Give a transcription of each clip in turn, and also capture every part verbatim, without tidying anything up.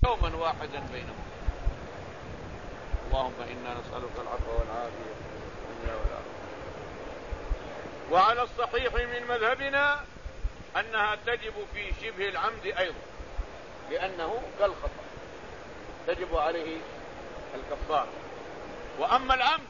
يوما واحدا بينهم. اللهم إنا نسألك العفو والعافية في الدنيا والآخرة. وعلى الصحيح من مذهبنا أنها تجب في شبه العمد أيضا، لأنه كالخطأ تجب عليه الكفارة. وأما العمد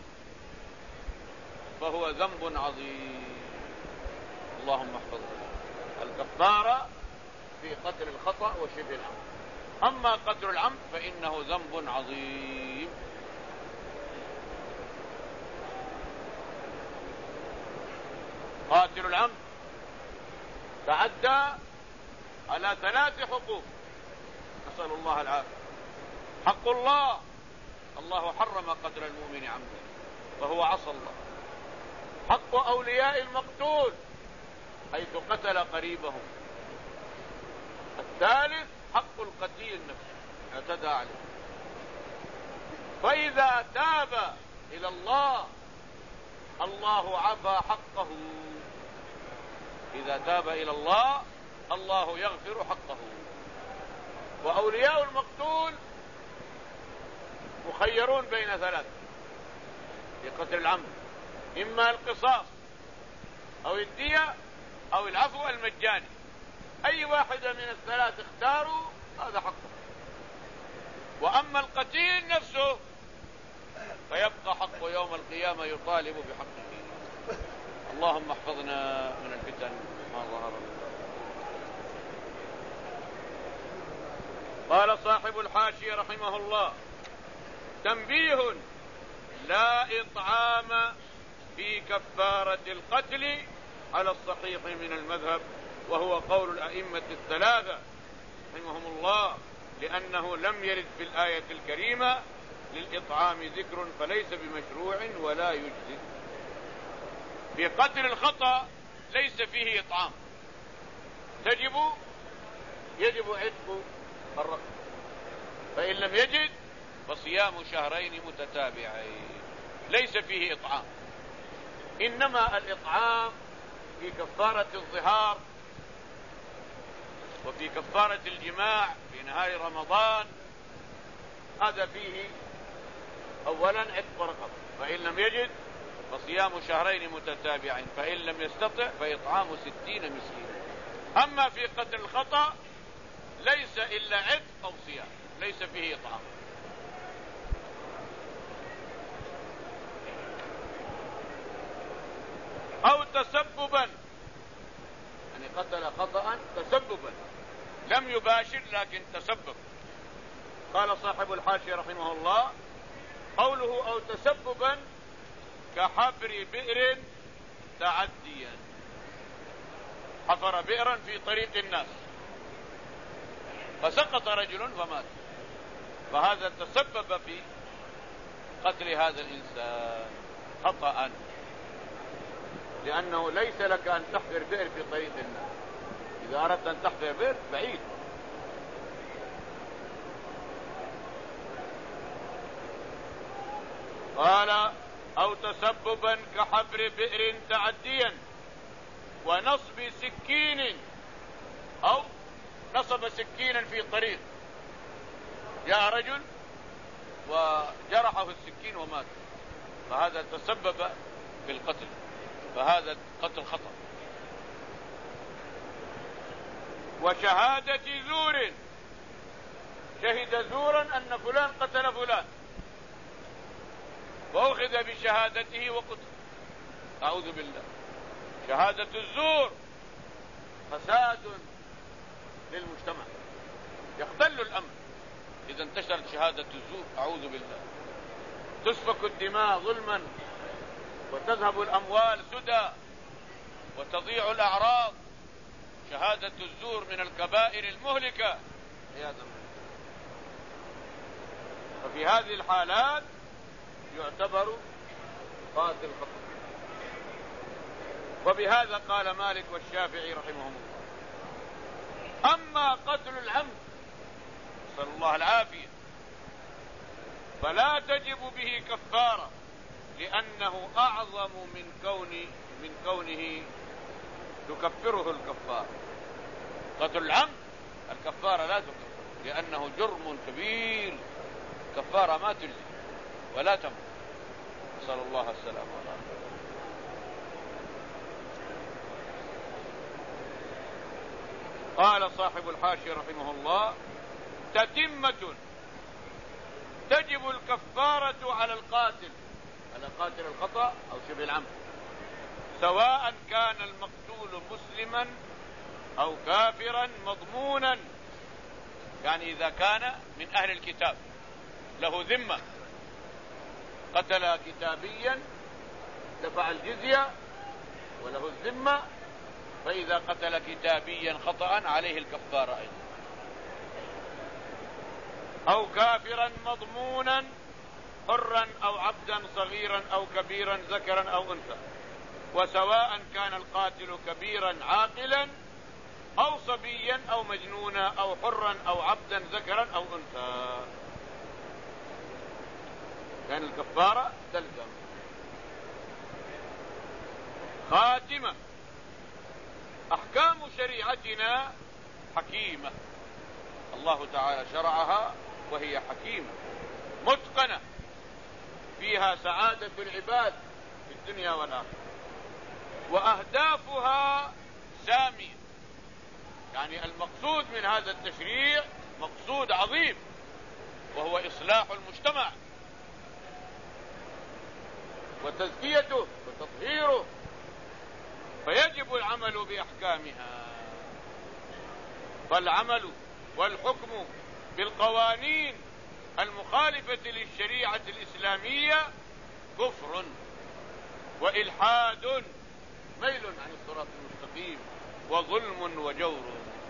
فهو ذنب عظيم. اللهم احفظنا. الكفارة في قتل الخطأ وشبه العمد، أما قتل العمد فإنه ذنب عظيم. قاتل العمد تعدى على ثلاث حقوق، نسأل الله العافية. حق الله، الله حرم قتل المؤمن عمدا فهو عصى الله. حق أولياء المقتول حيث قتل قريبهم. الثالث حق القتيل نفسه اعتدى عليه. فإذا تاب إلى الله الله عفى حقه. إذا تاب إلى الله الله يغفر حقه. وأولياء المقتول مخيرون بين ثلاث في قتل العمد، إما القصاص أو الدية أو العفو المجاني. أي واحدة من الثلاث اختاروا هذا حقه. وأما القتيل نفسه فيبقى حقه يوم القيامة يطالب بحقه. اللهم احفظنا من الفتن ما ظهر منها. قال صاحب الحاشية رحمه الله: تنبيه: لا إطعام في كفارة القتل على الصحيح من المذهب، وهو قول الأئمة الثلاثة رحمهم الله، لأنه لم يرد في الآية الكريمة للإطعام ذكر فليس بمشروع ولا يجزي. في قتل الخطأ ليس فيه إطعام، تجب يجب عتق الرقبة، فإن لم يجد فصيام شهرين متتابعين، ليس فيه إطعام. إنما الإطعام في كفارة الظهار وفي كفارة الجماع في نهار رمضان، هذا فيه أولا عتق رقبة، فإن لم يجد فصيام شهرين متتابعين، فإن لم يستطع فإطعام ستين مسكينا. أما في قتل الخطأ ليس إلا عتق أو صيام، ليس فيه إطعام. أو تسببا، يعني قتل خطأ تسببا، لم يباشر لكن تسبب. قال صاحب الحاشية رحمه الله: قوله أو تسببا كحفر بئر تعديا. حفر بئرا في طريق الناس فسقط رجل فمات، فهذا تسبب في قتل هذا الإنسان خطأ، لأنه ليس لك أن تحفر بئر في طريق الناس. إذا أردت أن تحفر بئر بعيد. قال: أو تسببا كحفر بئر تعديا ونصب سكين، أو نصب سكينا في طريق، جاء رجل وجرحه السكين ومات، فهذا تسبب في القتل، فهذا قتل خطأ. وشهادة زور، شهد زورا أن فلان قتل فلان وأخذ بشهادته وقتل، أعوذ بالله. شهادة الزور فساد للمجتمع، يختل الأمن إذا انتشرت شهادة الزور، أعوذ بالله. تسفك الدماء ظلما وتذهب الأموال سدى وتضيع الأعراض. شهادة الزور من الكبائر المهلكة عياذا بالله. ففي هذه الحالات يعتبر قاتل خطأ. وبهذا قال مالك والشافعي رحمهم الله. أما قتل العمد نسأل الله العافية فلا تجب به كفارة، لأنه أعظم من كون من كونه تكفره الكفارة. قتل العمد الكفارة لا تكفر، لأنه جرم كبير، كفارة ما تجزي ولا تمر. نسأل الله السلامة والعافية. قال صاحب الحاشية رحمه الله: تتمة تجب الكفارة على القاتل، على قاتل الخطأ أو شبه العمد، سواء كان المقتول مسلما أو كافرا مضمونا. يعني إذا كان من أهل الكتاب له ذمة، قتل كتابيا دفع الجزية وله الذمة، فإذا قتل كتابيا خطأ عليه الكفارة أيضا. أو كافرا مضمونا، حرا أو عبدا صغيرا أو كبيرا ذكرا أو أنثى، وسواء كان القاتل كبيرا عاقلا أو صبيا أو مجنونا أو حرا أو عبدا ذكرا أو أنثى، كان الكفارة تلزم. خاتمة: أحكام شريعتنا حكيمة، الله تعالى شرعها وهي حكيمة متقنة، فيها سعادة العباد في الدنيا والآخرة، وأهدافها سامية. يعني المقصود من هذا التشريع مقصود عظيم، وهو إصلاح المجتمع وتزكيته وتطهيره، فيجب العمل بأحكامها. فالعمل والحكم بالقوانين المخالفة للشريعة الإسلامية كفر وإلحاد، ميل عن الصراط المستقيم، وظلم وجور.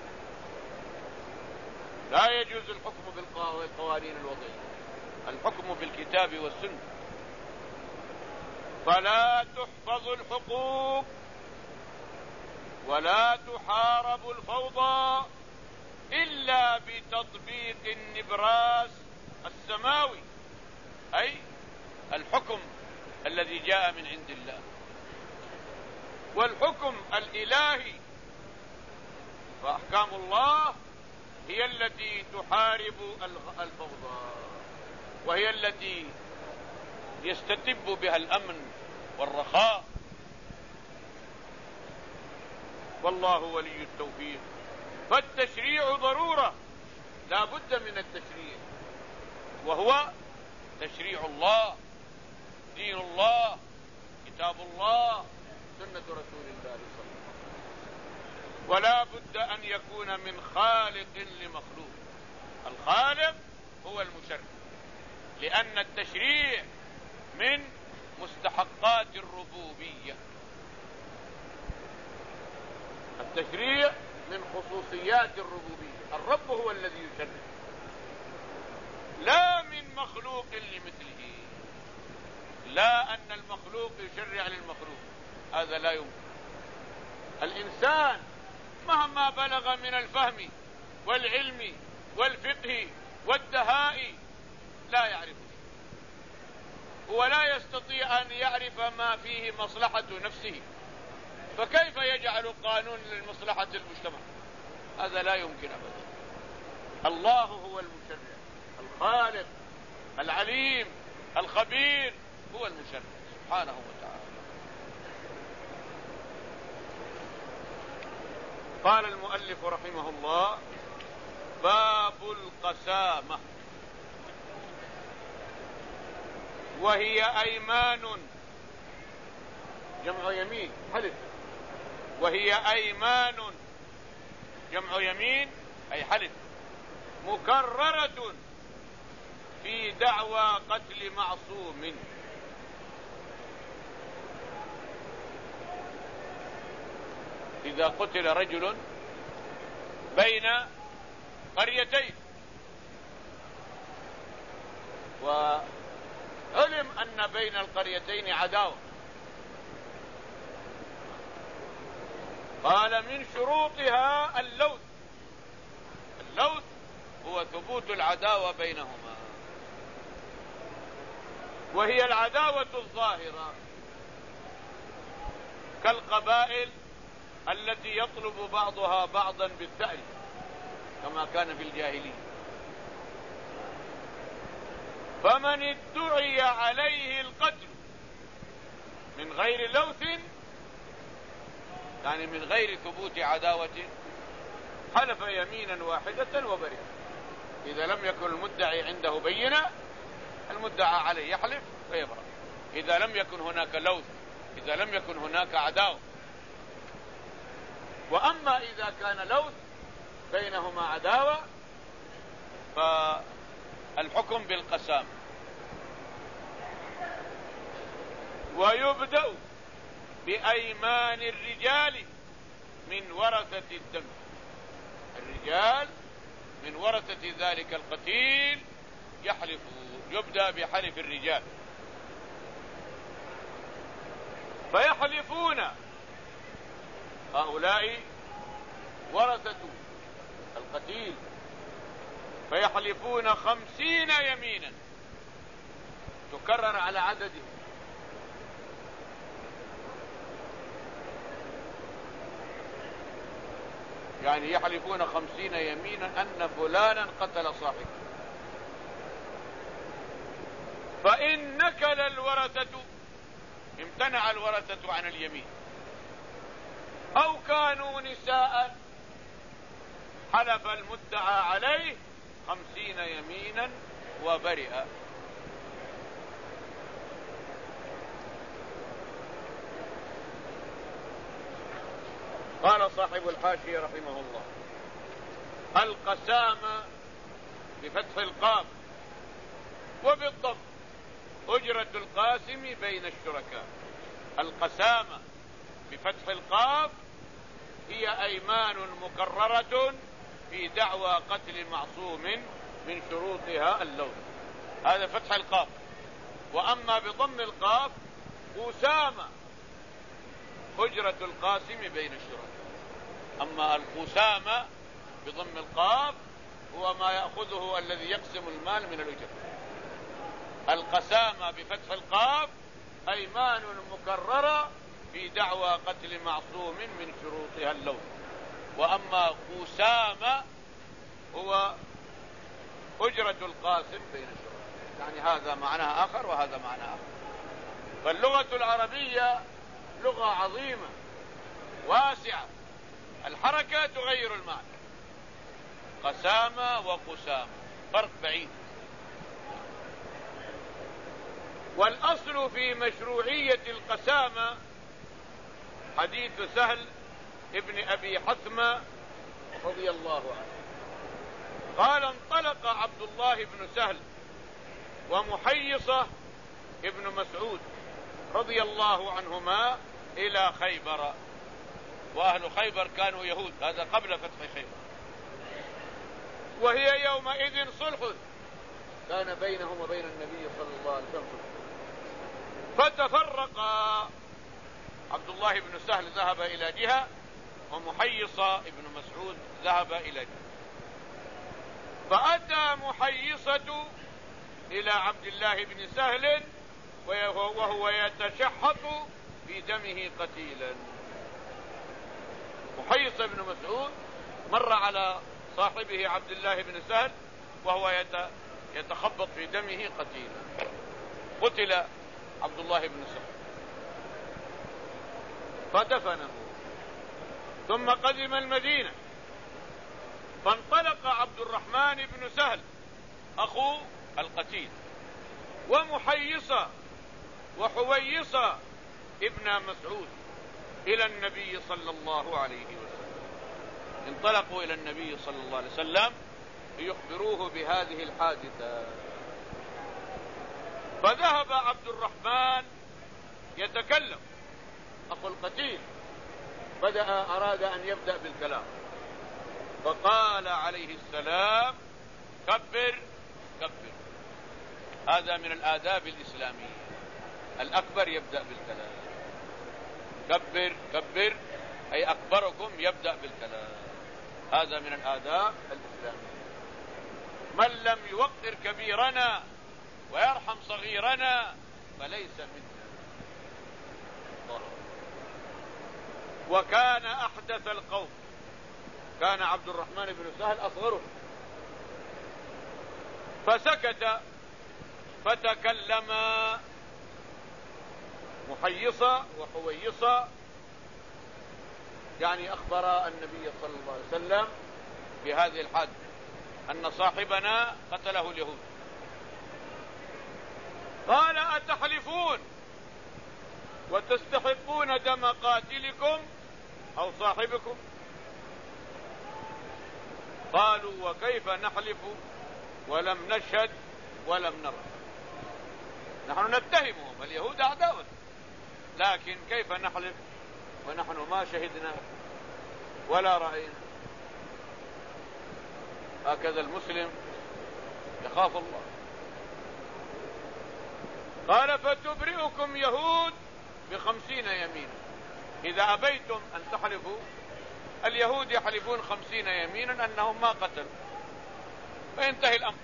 لا يجوز الحكم بالقوانين الوضعية، الحكم بالكتاب والسنة. فلا تحفظ الحقوق ولا تحارب الفوضى إلا بتطبيق النبراس السماوي، أي الحكم الذي جاء من عند الله، والحكم الإلهي. فأحكام الله هي التي تحارب الفوضى، وهي التي يستتب بها الأمن والرخاء، والله ولي التوفيق. فالتشريع ضرورة، لا بد من التشريع، وهو تشريع الله، دين الله، كتاب الله، سنة رسول الله صلى الله عليه وسلم. ولا بد أن يكون من خالق لمخلوق، الخالق هو المشرع، لأن التشريع من مستحقات الربوبية، التشريع من خصوصيات الربوبية. الرب هو الذي يشرع، لا من مخلوق لمثله، لا أن المخلوق يشرع للمخلوق، هذا لا يمكن. الإنسان مهما بلغ من الفهم والعلم والفقه والدهاء لا يعرف شيء، ولا يستطيع أن يعرف ما فيه مصلحة نفسه، فكيف يجعل قانون للمصلحة المجتمع؟ هذا لا يمكن أبدا. الله هو المشرع، الخالق العليم الخبير هو المشرع سبحانه وتعالى. قال المؤلف رحمه الله: باب القسامة، وهي أيمان، جمع يمين، حلف، وهي أيمان جمع يمين أي حلف، مكررة في دعوى قتل معصوم. إذا قتل رجل بين قريتين وعلم أن بين القريتين عداوة، قال من شروطها اللوث، اللوث هو ثبوت العداوة بينهما، وهي العداوة الظاهرة كالقبائل التي يطلب بعضها بعضا بالثأر كما كان في الجاهلية، فمن ادعي عليه القتل من غير لوث، يعني من غير ثبوت عداوة، حلف يمينا واحدة وبرئ. إذا لم يكن المدعي عنده بينة المدعى عليه يحلف ويبرأ. إذا لم يكن هناك لوث، إذا لم يكن هناك عداوة. وأما إذا كان لوث بينهما عداوة فالحكم بالقسام. ويبدأ بأيمان الرجال من ورثة الدم. الرجال من ورثة ذلك القتيل يحلفون، يبدأ بحلف الرجال فيحلفون. هؤلاء ورثة القتيل فيحلفون خمسين يمينا تكرر على عددهم. يعني يحلفون خمسين يمينا أن فلانا قتل صاحبه. فإن نكل الورثة، امتنع الورثة عن اليمين، أو كانوا نساء، حلف المدعى عليه خمسين يمينا وبرئ. قال صاحب الحاشية رحمه الله: القسامة بفتح القاف وبالضم أجرة القاسم بين الشركاء. القسامة بفتح القاف هي أيمان مكررة في دعوى قتل معصوم من شروطها اللوث. هذا فتح القاف. وأما بضم القاف قسامة أجرة القاسم بين الشركاء. أما القسامة بضم القاف هو ما يأخذه الذي يقسم المال من الأجرة. القسامة بفتح القاف أيمان مكررة في دعوى قتل معصوم من شروطها اللوث. وأما قسامة هو أجرة القاسم بين الشركاء. يعني هذا معناه آخر وهذا معناه آخر. فاللغة العربية لغة عظيمة واسعة، الحركة تغير المعنى. قسامة وقسامة فرق بعيد. والأصل في مشروعية القسامة حديث سهل ابن أبي حثمة رضي الله عنه قال: انطلق عبد الله بن سهل ومحيصة ابن مسعود رضي الله عنهما إلى خيبر. وأهل خيبر كانوا يهود، هذا قبل فتح خيبر، وهي يومئذ صلح كان بينهم وبين النبي صلى الله عليه وسلم. فتفرقا، عبد الله بن سهل ذهب إلى جهة ومحيصة ابن مسعود ذهب إلى جهة. فأتى محيصة إلى عبد الله بن سهل وهو يتشحط في دمه قتيلا. محيص بن مسعود مر على صاحبه عبد الله بن سهل وهو يتخبط في دمه قتيلا. قتل عبد الله بن سهل فدفنه، ثم قدم المدينة فانطلق عبد الرحمن بن سهل أخو القتيل ومحيصة وحويصة ابن مسعود إلى النبي صلى الله عليه وسلم. انطلقوا إلى النبي صلى الله عليه وسلم ليخبروه بهذه الحادثة. فذهب عبد الرحمن يتكلم أخو القتيل، بدأ أراد أن يبدأ بالكلام، فقال عليه السلام: كبر كبر. هذا من الآداب الإسلامية، الأكبر يبدأ بالكلام. كبر كبر أي أكبركم يبدأ بالكلام. هذا من الآداب الإسلامية. من لم يوقر كبيرنا ويرحم صغيرنا فليس منا. وكان أحدث القوم، كان عبد الرحمن بن سهل أصغره، فسكت فتكلما محيصة وحويصة، يعني أخبر النبي صلى الله عليه وسلم بهذه الحادثة أن صاحبنا قتله اليهود. قال أتحلفون وتستحقون دم قاتلكم أو صاحبكم؟ قالوا وكيف نحلف ولم نشهد ولم نرى. نحن نتهمهم، اليهود أعداؤنا، لكن كيف نحلف ونحن ما شهدنا ولا رأينا؟ هكذا المسلم يخاف الله. قال فتبرئكم يهود بخمسين يمينا، إذا أبيتم أن تحلفوا اليهود يحلفون خمسين يمينا أنهم ما قتلوا، فينتهي الأمر.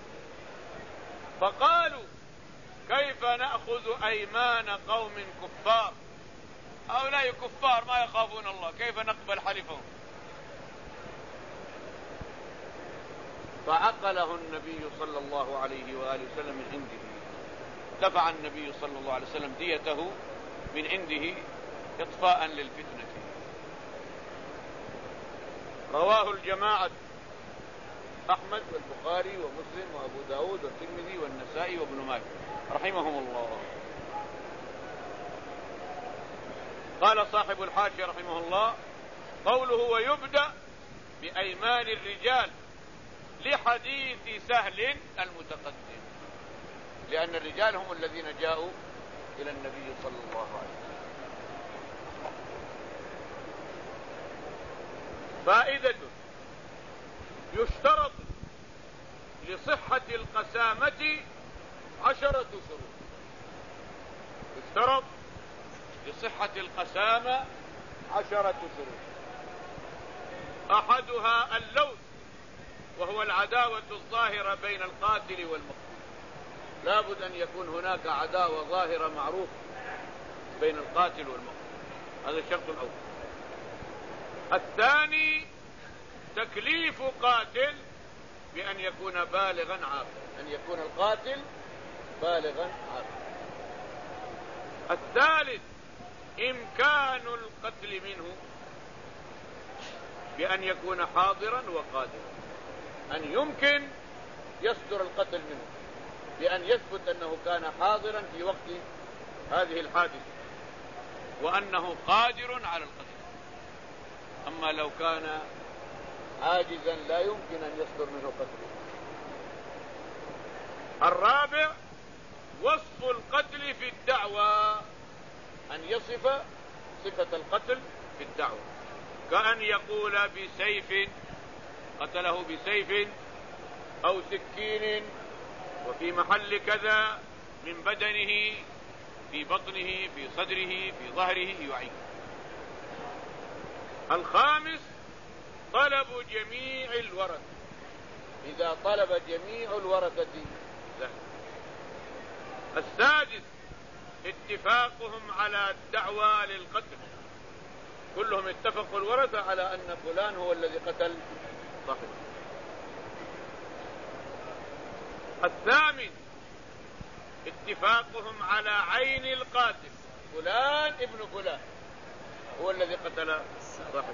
فقالوا كيف نأخذ أيمان قوم كفار؟ هؤلاء كفار ما يخافون الله، كيف نقبل حلفهم؟ فعقله النبي صلى الله عليه وآله وسلم من عنده، دفع النبي صلى الله عليه وسلم ديته من عنده إطفاء للفتنة. رواه الجماعة أحمد والبخاري ومسلم وأبو داود والترمذي والنسائي وابن ماجه رحمهم الله. قال صاحب الحاشية رحمه الله قوله ويبدأ بأيمان الرجال لحديث سهل المتقدم، لأن الرجال هم الذين جاءوا إلى النبي صلى الله عليه وسلم. فائدة: يشترط لصحة القسامة عشرة شروط. يشترط لصحة القسامة عشرة شروط. أحدها اللوث، وهو العداوة الظاهرة بين القاتل والمقتول. لابد أن يكون هناك عداوة ظاهرة معروفة بين القاتل والمقتول، هذا الشرط الأول. الثاني تكليف قاتل بأن يكون بالغا عاقلا، أن يكون القاتل بالغا عاقلا. الثالث إمكان القتل منه بأن يكون حاضرا وقادرا، أن يمكن يصدر القتل منه بأن يثبت أنه كان حاضرا في وقت هذه الحادثة وأنه قادر على القتل. أما لو كان عاجزا لا يمكن أن يصدر منه قتل. الرابع وصف القتل في الدعوى، أن يصف صفة القتل في الدعوى، كأن يقول بسيف، قتله بسيف أو سكين وفي محل كذا من بدنه، في بطنه، في صدره، في ظهره، يعين. الخامس طلب جميع الورثة، إذا طلب جميع الورثة له. السادس اتفاقهم على الدعوى للقتل، كلهم اتفقوا الورثة على أن فلان هو الذي قتل صاحبه. الثامن اتفاقهم على عين القاتل، فلان ابن فلان هو الذي قتل صاحبه.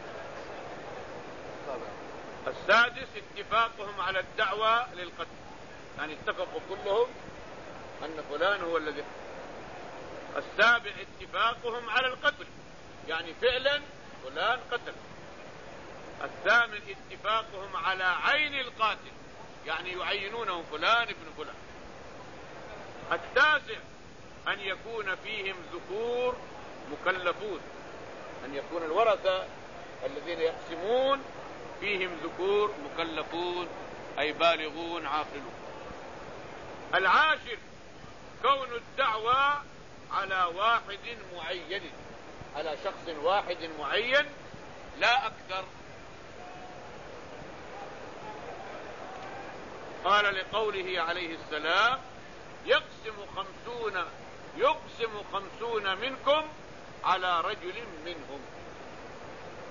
السادس اتفاقهم على الدعوى للقتل، يعني اتفقوا كلهم أن فلان هو الذي قتل. السابع اتفاقهم على القتل، يعني فعلا فلان قتل. الثامن اتفاقهم على عين القاتل، يعني يعينونه فلان ابن فلان. التاسع أن يكون فيهم ذكور مكلفون، أن يكون الورثة الذين يقسمون فيهم ذكور مكلفون، أي بالغون عاقلون. العاشر كون الدعوى على واحد معين، على شخص واحد معين لا أكثر. قال لقوله عليه السلام يقسم خمسون يقسم خمسون منكم على رجل منهم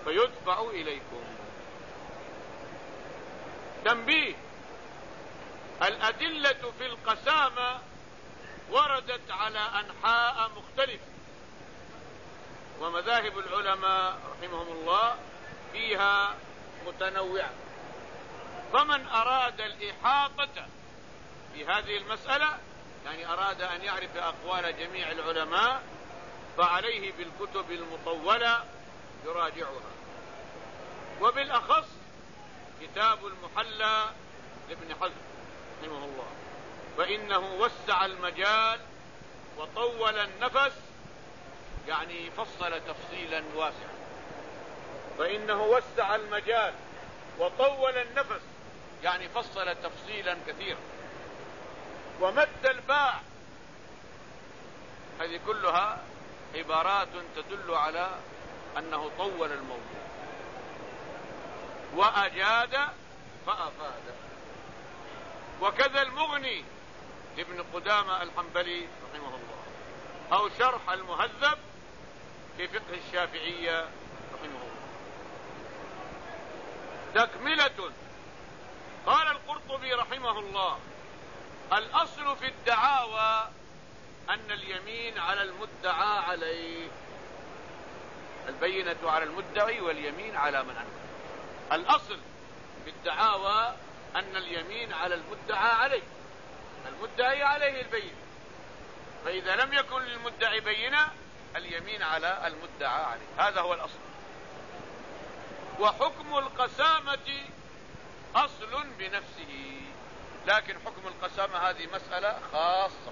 فيدفع إليكم. تنبيه: الأدلة في القسامة وردت على أنحاء مختلفة، ومذاهب العلماء رحمهم الله فيها متنوعة. فمن أراد الإحاطة في هذه المسألة، يعني أراد أن يعرف أقوال جميع العلماء، فعليه بالكتب المطولة يراجعها، وبالأخص كتاب المحلى لابن حزم رحمه الله، فإنه وسع المجال وطول النفس، يعني فصل تفصيلا واسعا. فإنه وسع المجال وطول النفس، يعني فصل تفصيلا كثيرا، ومد الباع. هذه كلها عبارات تدل على أنه طول الموضوع، وأجاد فأفاد. وكذا المغني لابن قدامة الحنبلي رحمه الله، أو شرح المهذب في فقه الشافعية رحمه الله. تكملة. قال القرطبي رحمه الله: الأصل في الدعاوى أن اليمين على المدعى عليه، البينة على المدعي واليمين على من أنكر. الأصل في الدعاوى أن اليمين على المدعى عليه، المدعي عليه البينة، فإذا لم يكن للمدعي بينة اليمين على المدعى عليه، هذا هو الأصل. وحكم القسامة أصل بنفسه، لكن حكم القسامة هذه مسألة خاصة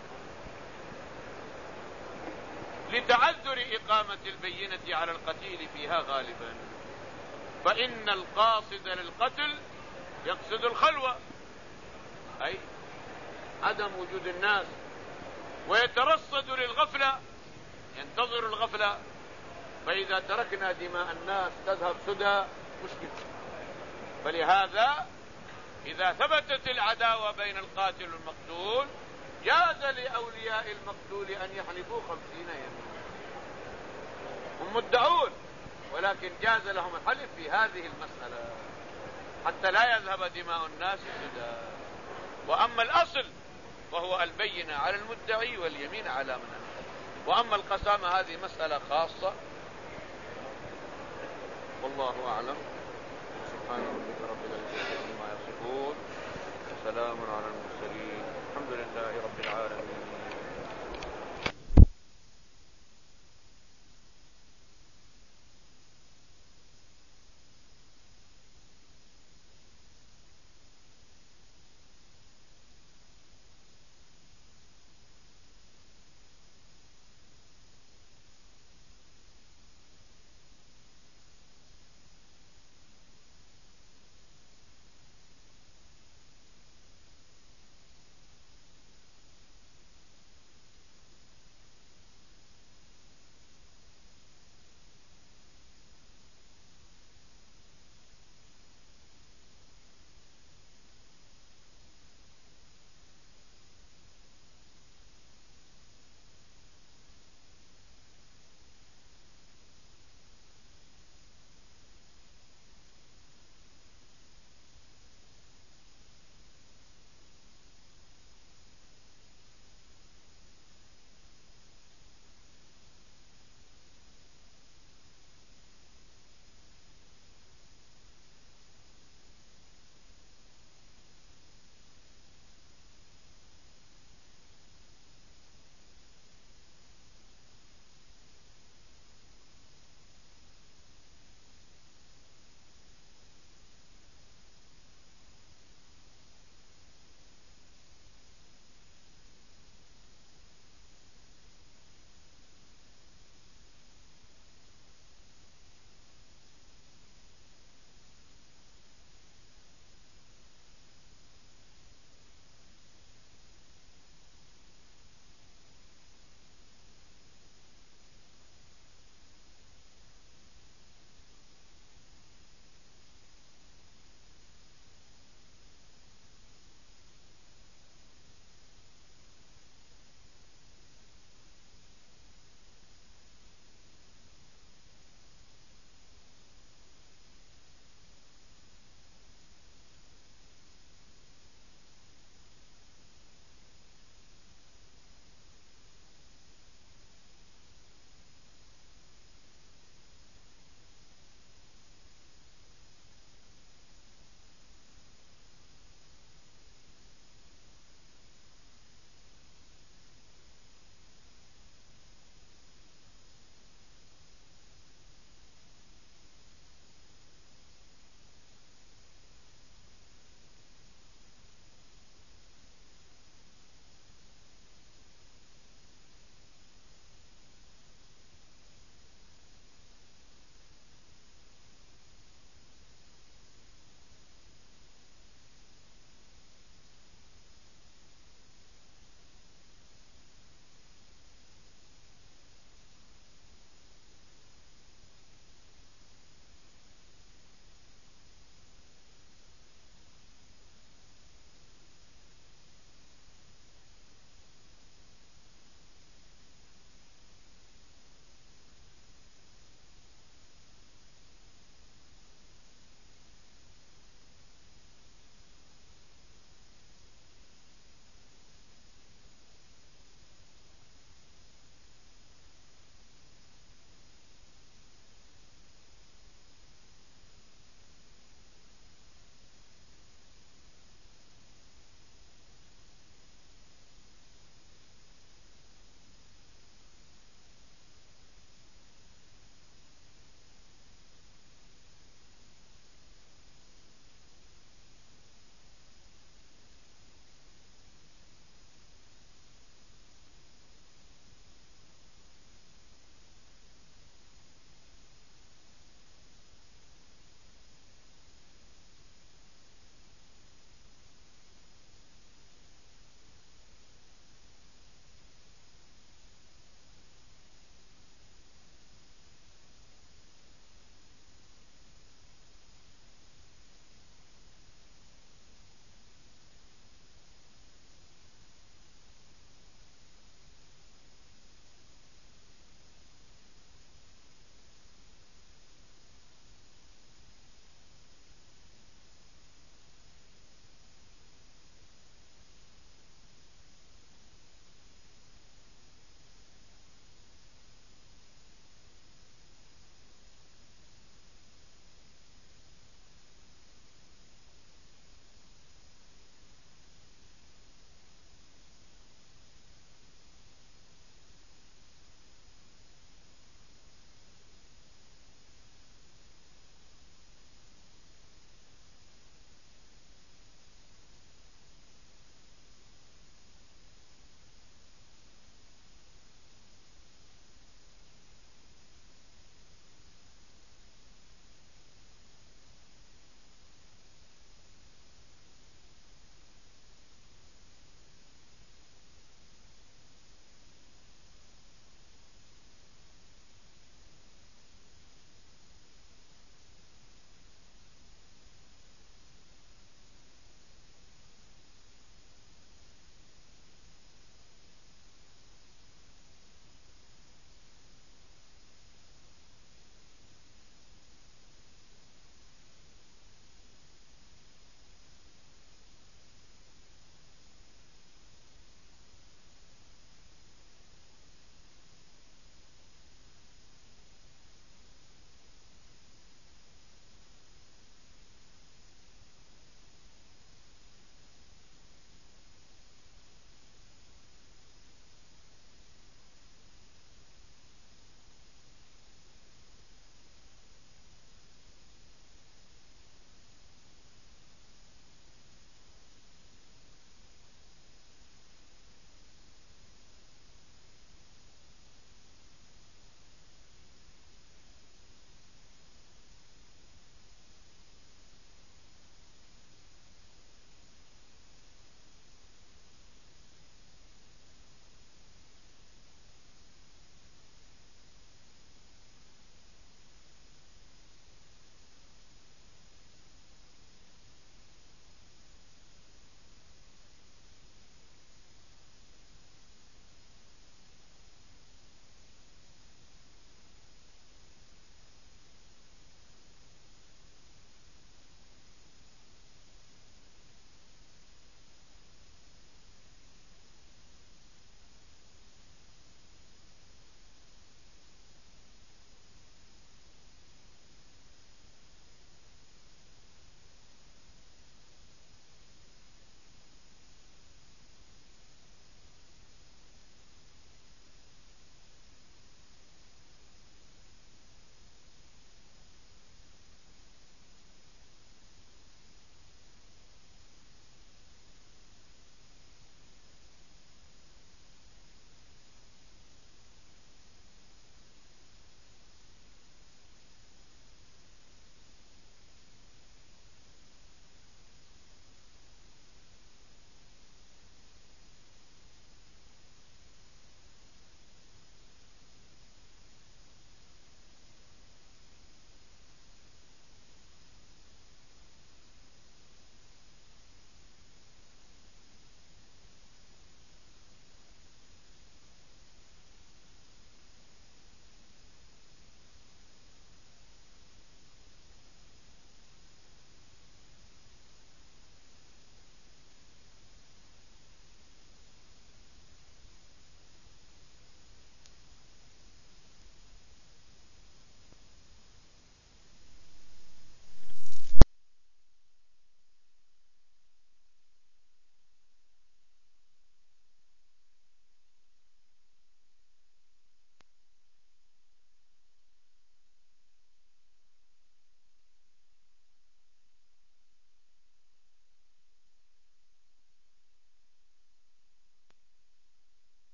لتعذر إقامة البينة على القتيل فيها غالبا، فإن القاصد للقتل يقصد الخلوة، أي عدم وجود الناس، ويترصد للغفلة، ينتظر الغفلة. فإذا تركنا دماء الناس تذهب سدى مشكلة. فلهذا إذا ثبتت العداوة بين القاتل والمقتول جاز لأولياء المقتول أن يحلفوا خمسين يمين، هم مدعون، ولكن جاز لهم الحلف في هذه المسألة حتى لا يذهب دماء الناس سدى. وأما الأصل فهو البينة على المدعي واليمين على من أنكر. وأما القسامة هذه مسألة خاصة، والله أعلم. سبحان ربك رب العزة عما يصفون، وسلام على المرسلين، الحمد لله رب العالمين.